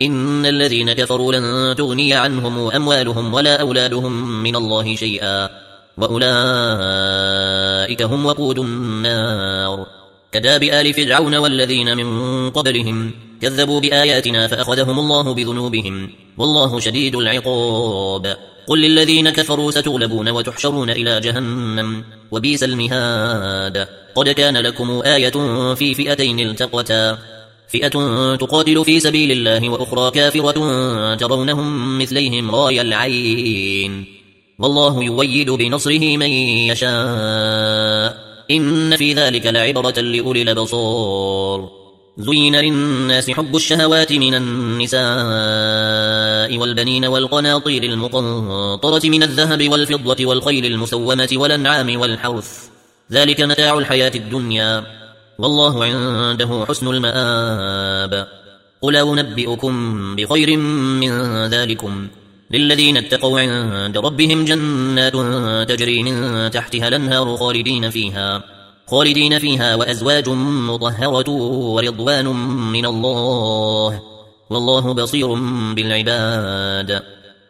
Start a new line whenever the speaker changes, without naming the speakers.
إن الذين كفروا لن تغني عنهم أموالهم ولا أولادهم من الله شيئا وأولئك هم وقود النار. كداب آل فرعون والذين من قبلهم كذبوا بآياتنا فأخذهم الله بذنوبهم والله شديد العقاب. قل للذين كفروا ستغلبون وتحشرون إلى جهنم وبئس المهاد. قد كان لكم آية في فئتين التقتا فئة تقاتل في سبيل الله وأخرى كافرة ترونهم مثليهم راي العين والله يؤيد بنصره من يشاء إن في ذلك لعبرة لأولي الأبصار. زين للناس حب الشهوات من النساء والبنين والقناطير المقنطرة من الذهب والفضة والخيل المسومة والأنعام والحرث ذلك متاع الحياة الدنيا والله عنده حسن المآب. قل أنبئكم بخير من ذلكم للذين اتقوا عند ربهم جنات تجري من تحتها الأنهار خالدين فيها وأزواج مطهرة ورضوان من الله والله بصير بالعباد.